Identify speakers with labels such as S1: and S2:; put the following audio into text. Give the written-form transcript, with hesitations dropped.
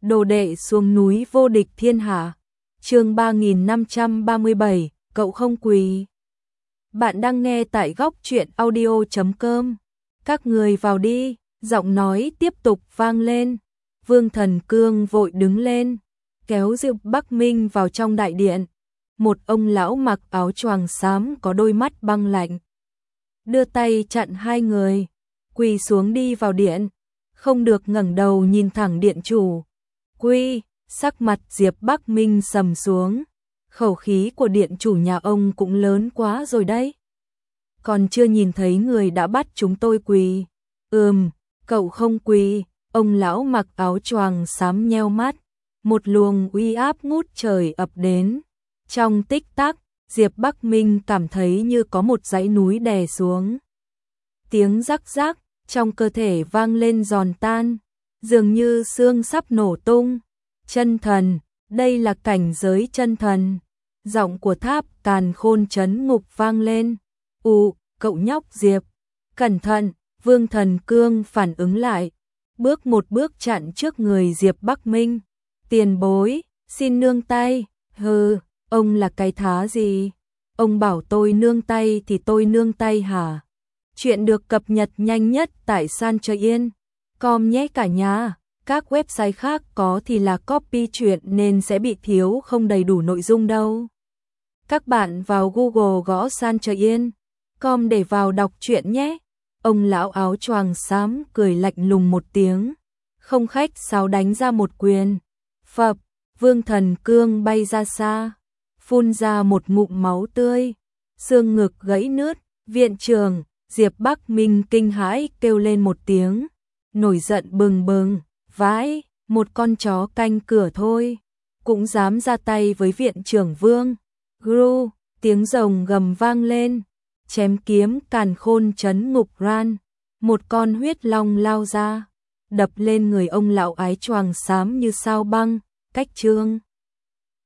S1: Đồ đệ xuống núi vô địch thiên hạ. Chương 3537, cậu không quỳ. Bạn đang nghe tại góc truyện audio.com. Các người vào đi, giọng nói tiếp tục vang lên. Vương Thần Cương vội đứng lên, kéo Diệp Bắc Minh vào trong đại điện. Một ông lão mặc áo choàng xám có đôi mắt băng lạnh, đưa tay chặn hai người, quỳ xuống đi vào điện, không được ngẩng đầu nhìn thẳng điện chủ. Quy, sắc mặt Diệp Bắc Minh sầm xuống, khẩu khí của điện chủ nhà ông cũng lớn quá rồi đấy. Còn chưa nhìn thấy người đã bắt chúng tôi quỳ. Cậu không quỳ. Ông lão mặc áo choàng xám nheo mắt, một luồng uy áp ngút trời ập đến. Trong tích tắc, Diệp Bắc Minh cảm thấy như có một dãy núi đè xuống. Tiếng rắc rắc trong cơ thể vang lên giòn tan, dường như xương sắp nổ tung. Chân thần, đây là cảnh giới chân thần. Giọng của Tháp Càn Khôn trấn ngục vang lên. Cậu nhóc Diệp, cẩn thận. Vương Thần Cương phản ứng lại, bước một bước chặn trước người Diệp Bắc Minh. Tiền bối, xin nương tay. Hừ, ông là cái thá gì? Ông bảo tôi nương tay thì tôi nương tay hả? Chuyện được cập nhật nhanh nhất tại sanchoyin.com nhé cả nhà. Các website khác có thì là copy chuyện nên sẽ bị thiếu không đầy đủ nội dung đâu. Các bạn vào Google gõ sanchoyin.com để vào đọc truyện nhé. Ông lão áo choàng xám cười lạnh lùng một tiếng, không khách sáo đánh ra một quyền. Phập, Vương Thần Cương bay ra xa, phun ra một ngụm máu tươi, xương ngực gãy nứt. Viện trưởng, Diệp Bắc Minh kinh hãi kêu lên một tiếng, nổi giận bừng bừng. Vãi, một con chó canh cửa thôi, cũng dám ra tay với viện trưởng Vương. Gru, tiếng rồng gầm vang lên. Chém kiếm Càn Khôn trấn ngục ran, một con huyết long lao ra, đập lên người ông lão ái choàng xám như sao băng. Cách chương